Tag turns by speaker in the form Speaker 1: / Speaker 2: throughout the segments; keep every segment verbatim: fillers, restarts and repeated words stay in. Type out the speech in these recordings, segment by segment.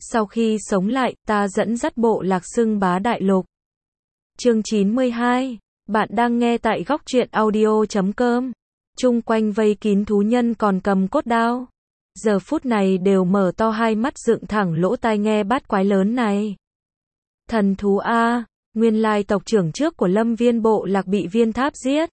Speaker 1: Sau khi sống lại, ta dẫn dắt bộ lạc xưng bá đại lục. Chương chín mươi hai. Bạn đang nghe tại góc truyện audio chấm com. Chung quanh vây kín thú nhân còn cầm cốt đao. Giờ phút này đều mở to hai mắt dựng thẳng lỗ tai nghe bát quái lớn này. Thần thú A, nguyên lai tộc trưởng trước của Lâm Viên bộ lạc bị Viên Tháp giết.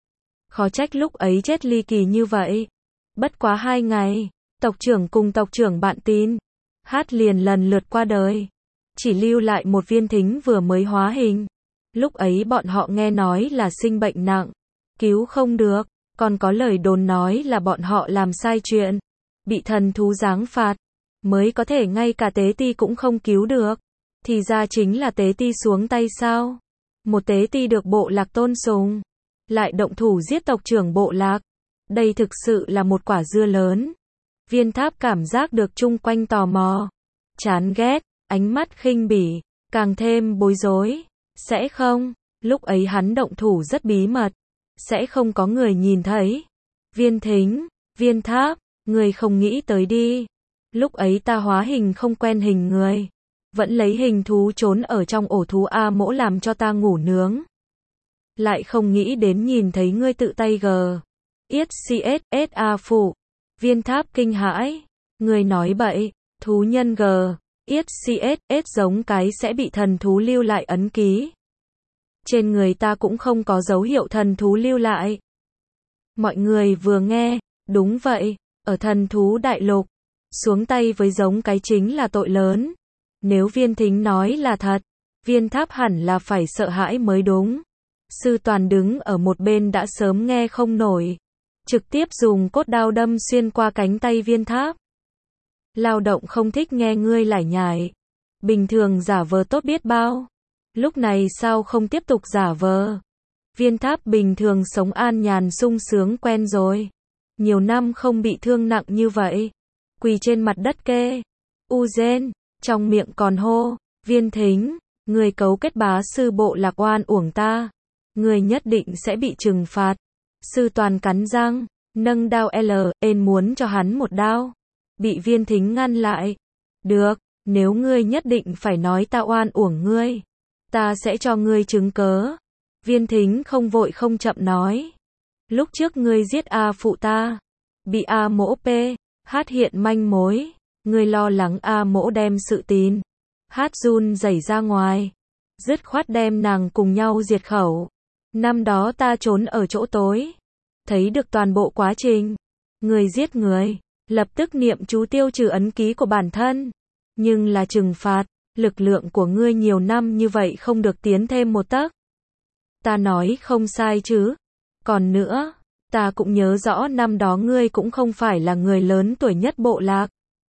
Speaker 1: Khó trách lúc ấy chết ly kỳ như vậy. Bất quá hai ngày, tộc trưởng cùng tộc trưởng bạn tin, hát liền lần lượt qua đời. Chỉ lưu lại một Viên Thính vừa mới hóa hình. Lúc ấy bọn họ nghe nói là sinh bệnh nặng, cứu không được, còn có lời đồn nói là bọn họ làm sai chuyện, bị thần thú giáng phạt, mới có thể ngay cả tế ti cũng không cứu được. Thì ra chính là tế ti xuống tay sao? Một tế ti được bộ lạc tôn sùng, lại động thủ giết tộc trưởng bộ lạc. Đây thực sự là một quả dưa lớn. Viên Tháp cảm giác được chung quanh tò mò, chán ghét, ánh mắt khinh bỉ, càng thêm bối rối. Sẽ không, lúc ấy hắn động thủ rất bí mật, sẽ không có người nhìn thấy. Viên Thính, Viên Tháp, người không nghĩ tới đi. Lúc ấy ta hóa hình không quen hình người, vẫn lấy hình thú trốn ở trong ổ thú A mỗ làm cho ta ngủ nướng. Lại không nghĩ đến nhìn thấy ngươi tự tay g. Yết cs sa phụ. Viên Tháp kinh hãi. Người nói bậy, thú nhân g. Yết cs giống cái sẽ bị thần thú lưu lại ấn ký. Trên người ta cũng không có dấu hiệu thần thú lưu lại. Mọi người vừa nghe, đúng vậy, ở thần thú đại lục, xuống tay với giống cái chính là tội lớn. Nếu Viên Thính nói là thật, Viên Tháp hẳn là phải sợ hãi mới đúng. Sư Toàn đứng ở một bên đã sớm nghe không nổi, trực tiếp dùng cốt đao đâm xuyên qua cánh tay Viên Tháp. Lao động không thích nghe ngươi lải nhải, bình thường giả vờ tốt biết bao, lúc này sao không tiếp tục giả vờ? Viên Tháp bình thường sống an nhàn sung sướng quen rồi, nhiều năm không bị thương nặng như vậy, quỳ trên mặt đất kê, u rên, trong miệng còn hô, Viên Thính, người cấu kết bá sư bộ lạc oan uổng ta, người nhất định sẽ bị trừng phạt. Sư Toàn cắn răng, nâng đao L, ên muốn cho hắn một đao, bị Viên Thính ngăn lại. Được, nếu ngươi nhất định phải nói ta oan uổng ngươi, ta sẽ cho ngươi chứng cớ. Viên Thính không vội không chậm nói, lúc trước ngươi giết A phụ ta, bị A mỗ P, hát hiện manh mối, ngươi lo lắng A mỗ đem sự tin, hát run rẩy ra ngoài, dứt khoát đem nàng cùng nhau diệt khẩu. Năm đó ta trốn ở chỗ tối, thấy được toàn bộ quá trình, người giết người, lập tức niệm chú tiêu trừ ấn ký của bản thân. Nhưng là trừng phạt, lực lượng của ngươi nhiều năm như vậy không được tiến thêm một tấc. Ta nói không sai chứ? Còn nữa, ta cũng nhớ rõ năm đó ngươi cũng không phải là người lớn tuổi nhất bộ lạc.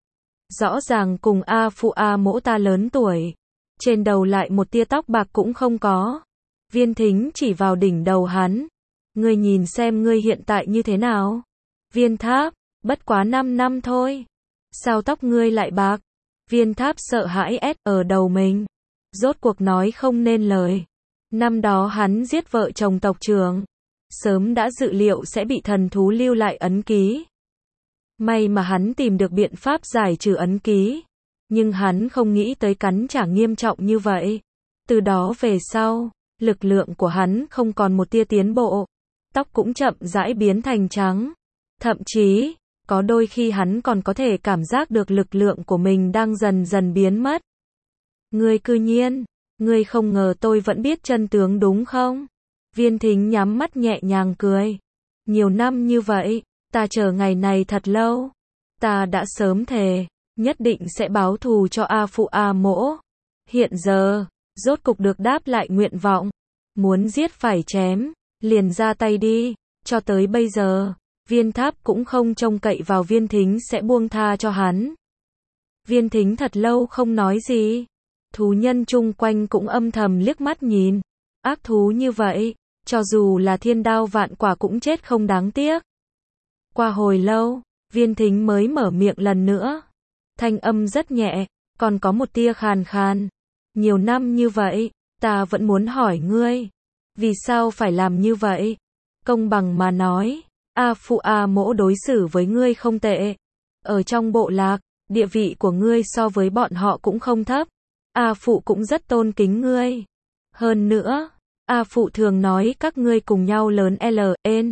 Speaker 1: Rõ ràng cùng A phụ A mỗ ta lớn tuổi, trên đầu lại một tia tóc bạc cũng không có. Viên Thính chỉ vào đỉnh đầu hắn. Ngươi nhìn xem ngươi hiện tại như thế nào? Viên Tháp, bất quá năm năm thôi. Sao tóc ngươi lại bạc? Viên Tháp sợ hãi ép ở đầu mình. Rốt cuộc nói không nên lời. Năm đó hắn giết vợ chồng tộc trưởng, sớm đã dự liệu sẽ bị thần thú lưu lại ấn ký. May mà hắn tìm được biện pháp giải trừ ấn ký. Nhưng hắn không nghĩ tới cắn trả nghiêm trọng như vậy. Từ đó về sau, lực lượng của hắn không còn một tia tiến bộ. Tóc cũng chậm rãi biến thành trắng. Thậm chí, có đôi khi hắn còn có thể cảm giác được lực lượng của mình đang dần dần biến mất. Ngươi cư nhiên, ngươi không ngờ tôi vẫn biết chân tướng đúng không? Viên Thính nhắm mắt nhẹ nhàng cười. Nhiều năm như vậy, ta chờ ngày này thật lâu. Ta đã sớm thề, nhất định sẽ báo thù cho A phụ A mỗ. Hiện giờ, rốt cục được đáp lại nguyện vọng. Muốn giết phải chém, liền ra tay đi. Cho tới bây giờ, Viên Tháp cũng không trông cậy vào Viên Thính sẽ buông tha cho hắn. Viên Thính thật lâu không nói gì. Thú nhân chung quanh cũng âm thầm liếc mắt nhìn. Ác thú như vậy, cho dù là thiên đao vạn quả cũng chết không đáng tiếc. Qua hồi lâu, Viên Thính mới mở miệng lần nữa. Thanh âm rất nhẹ, còn có một tia khàn khàn. Nhiều năm như vậy, ta vẫn muốn hỏi ngươi, vì sao phải làm như vậy? Công bằng mà nói, A phụ A mỗ đối xử với ngươi không tệ. Ở trong bộ lạc, địa vị của ngươi so với bọn họ cũng không thấp. A Phụ cũng rất tôn kính ngươi. Hơn nữa, A Phụ thường nói các ngươi cùng nhau lớn lên.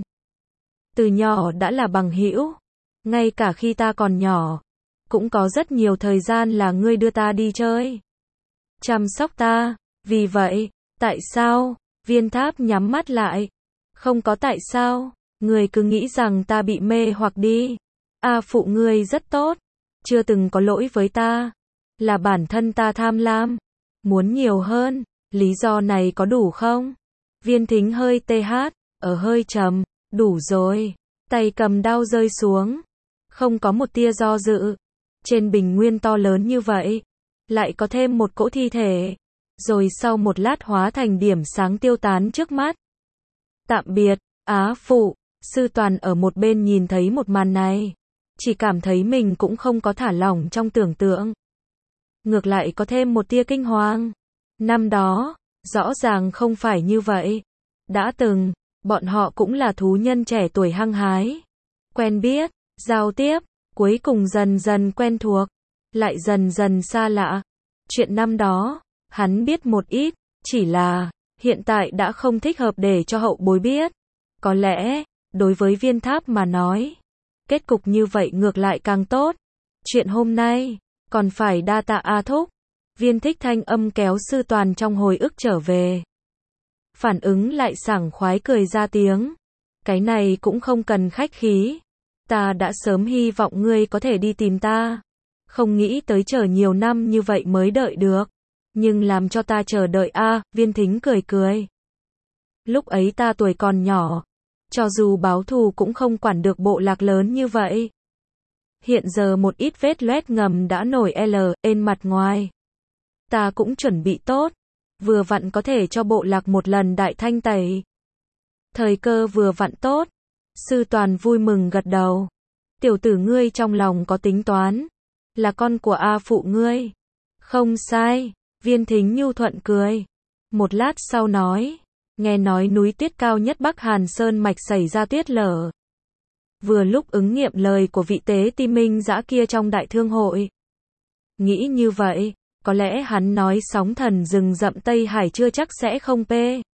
Speaker 1: Từ nhỏ đã là bằng hữu. Ngay cả khi ta còn nhỏ, cũng có rất nhiều thời gian là ngươi đưa ta đi chơi, chăm sóc ta. Vì vậy, tại sao? Viên Tháp nhắm mắt lại. Không có tại sao, ngươi cứ nghĩ rằng ta bị mê hoặc đi. A Phụ ngươi rất tốt, chưa từng có lỗi với ta. Là bản thân ta tham lam, muốn nhiều hơn. Lý do này có đủ không? Viên Thính hơi tê hát, ở hơi trầm. Đủ rồi. Tay cầm đao rơi xuống. Không có một tia do dự. Trên bình nguyên to lớn như vậy, lại có thêm một cỗ thi thể. Rồi sau một lát hóa thành điểm sáng tiêu tán trước mắt. Tạm biệt, Á Phụ. Sư Toàn ở một bên nhìn thấy một màn này, chỉ cảm thấy mình cũng không có thả lỏng trong tưởng tượng. Ngược lại có thêm một tia kinh hoàng. Năm đó, rõ ràng không phải như vậy. Đã từng, bọn họ cũng là thú nhân trẻ tuổi hăng hái. Quen biết, giao tiếp, cuối cùng dần dần quen thuộc, lại dần dần xa lạ. Chuyện năm đó, hắn biết một ít, chỉ là, hiện tại đã không thích hợp để cho hậu bối biết. Có lẽ, đối với Viên Tháp mà nói, kết cục như vậy ngược lại càng tốt. Chuyện hôm nay, còn phải đa tạ A Thúc. Viên Thích thanh âm kéo Sư Toàn trong hồi ức trở về. Phản ứng lại sảng khoái cười ra tiếng. Cái này cũng không cần khách khí. Ta đã sớm hy vọng ngươi có thể đi tìm ta. Không nghĩ tới chờ nhiều năm như vậy mới đợi được. Nhưng làm cho ta chờ đợi a à, Viên Thính cười cười. Lúc ấy ta tuổi còn nhỏ. Cho dù báo thù cũng không quản được bộ lạc lớn như vậy. Hiện giờ một ít vết loét ngầm đã nổi L trên mặt ngoài. Ta cũng chuẩn bị tốt. Vừa vặn có thể cho bộ lạc một lần đại thanh tẩy. Thời cơ vừa vặn tốt. Sư Toàn vui mừng gật đầu. Tiểu tử ngươi trong lòng có tính toán. Là con của A Phụ ngươi. Không sai. Viên Thính nhu thuận cười. Một lát sau nói. Nghe nói núi tuyết cao nhất Bắc Hàn Sơn mạch xảy ra tuyết lở. Vừa lúc ứng nghiệm lời của vị tế ti minh dã kia trong đại thương hội. Nghĩ như vậy, có lẽ hắn nói sóng thần rừng rậm Tây Hải chưa chắc sẽ không pê.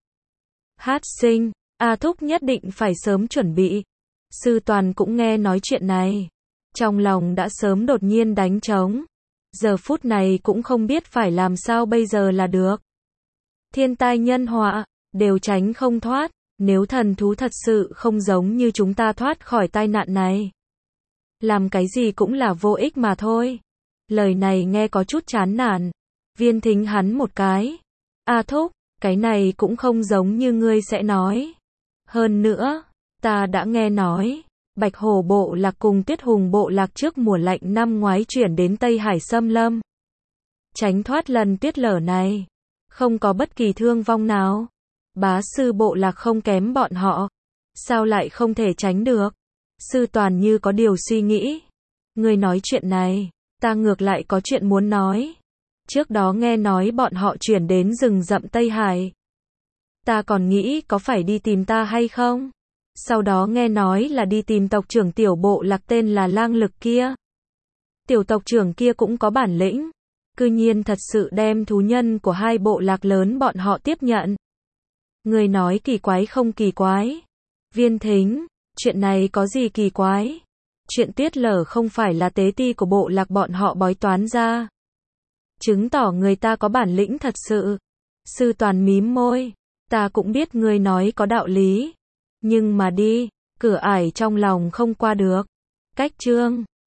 Speaker 1: Hát sinh, A Thúc nhất định phải sớm chuẩn bị. Sư Toàn cũng nghe nói chuyện này. Trong lòng đã sớm đột nhiên đánh trống. Giờ phút này cũng không biết phải làm sao bây giờ là được. Thiên tai nhân họa, đều tránh không thoát. Nếu thần thú thật sự không giống như chúng ta thoát khỏi tai nạn này. Làm cái gì cũng là vô ích mà thôi. Lời này nghe có chút chán nản. Viên Thính hắn một cái. A Thúc, cái này cũng không giống như ngươi sẽ nói. Hơn nữa, ta đã nghe nói, Bạch Hổ bộ lạc cùng Tuyết Hùng bộ lạc trước mùa lạnh năm ngoái chuyển đến Tây Hải xâm lâm. Tránh thoát lần tuyết lở này. Không có bất kỳ thương vong nào. Bá sư bộ lạc không kém bọn họ. Sao lại không thể tránh được? Sư Toàn như có điều suy nghĩ. Ngươi nói chuyện này, ta ngược lại có chuyện muốn nói. Trước đó nghe nói bọn họ chuyển đến rừng rậm Tây Hải. Ta còn nghĩ có phải đi tìm ta hay không? Sau đó nghe nói là đi tìm tộc trưởng tiểu bộ lạc tên là Lang Lực kia. Tiểu tộc trưởng kia cũng có bản lĩnh. Cư nhiên thật sự đem thú nhân của hai bộ lạc lớn bọn họ tiếp nhận. Người nói kỳ quái không kỳ quái. Viên Thính, chuyện này có gì kỳ quái? Chuyện tuyết lở không phải là tế ti của bộ lạc bọn họ bói toán ra. Chứng tỏ người ta có bản lĩnh thật sự. Sư Toàn mím môi. Ta cũng biết ngươi nói có đạo lý. Nhưng mà đi, cửa ải trong lòng không qua được. Cách chương